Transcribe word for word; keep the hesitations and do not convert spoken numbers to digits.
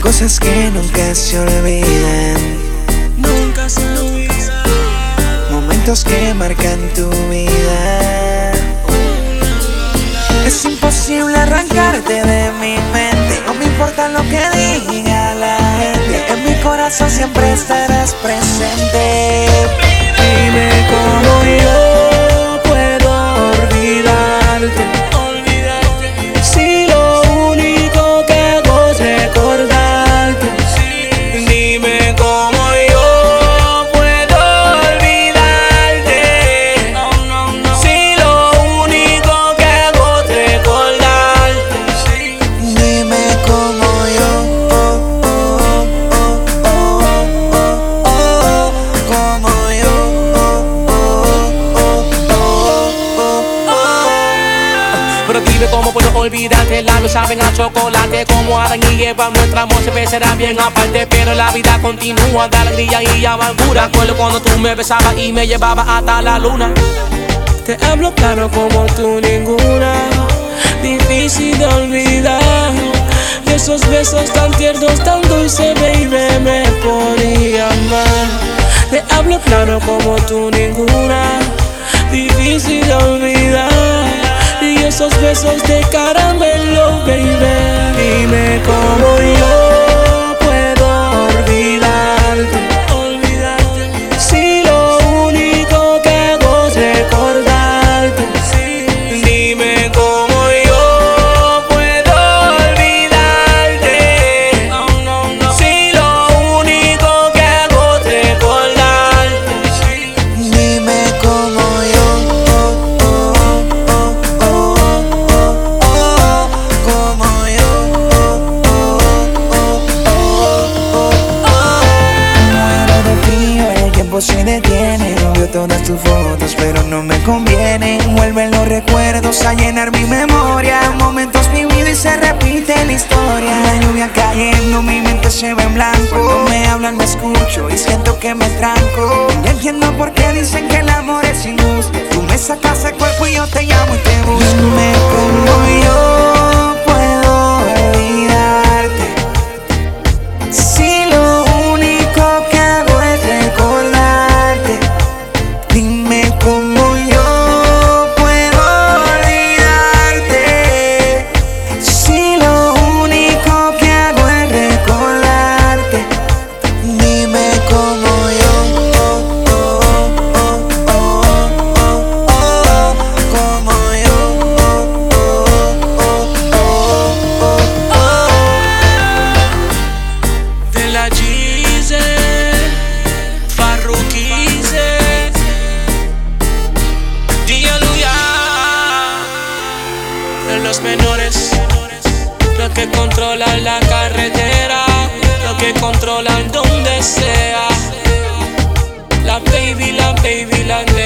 cosas que nunca se olvidan, nunca se olvidan, momentos que marcan tu vida. Es imposible arrancarte de mi mente, no me importa lo que diga la gente, en mi corazón siempre estarás presente. Dime cómo yo puedo olvidarte, olvidarte, si lo único que hago es recordarte. Dime cómo yo puedo olvidarte, no, no, no, si lo único que hago es recordarte. Dime cómo yo, oh, oh, oh, oh, oh, oh, como yo, oh, oh, oh, oh, oh. Pero dime cómo puedo olvidarte, labios saben a chocolate, como Adán y Eva, nuestro amor siempre será bien aparte, pero la vida continúa de alegría y amargura. Recuerdo cuando tú me besabas y me llevabas hasta la luna. Te hablo claro como tú ninguna, difícil de olvidar. Y esos besos tan tiernos, tan dulces, baby, me podía amar. Te hablo claro como tú ninguna, difícil de olvidar. Y esos besos de caramelo, baby. Dime cómo yo puedo olvidarte, olvidarte, si lo único que hago es recordarte. Dime cómo yo puedo olvidarte, no, no, no, si lo único que hago es recordarte. Dime cómo yo, oh, oh, oh, oh, oh, oh, como yo, oh, oh, oh, oh, oh. Muero de frío, el tiempo se detiene. Veo todas tus fotos, pero no me convienen. Vuelven los recuerdos a llenar mi memoria, momentos vividos y se repite la historia. La lluvia cayendo, mi mente se ve en blanco. Cuando me hablan me escucho y siento que me tranco. No entiendo por qué dicen que el amor es injusto. Tú me sacas el cuerpo y yo te llamo y te busco. Dime cómo yo puedo olvidarte, si lo único que hago es recordarte. Dime cómo yo puedo olvidarte, si lo único que hago es recordarte. Dime cómo yo, oh, oh, oh, oh, oh, oh, como yo, oh, oh, oh, oh, oh. De la Gize, Farrukize, Dialuya, de los menores, los que controlan la carretera, los que controlan donde sea. La baby, la baby, la baby.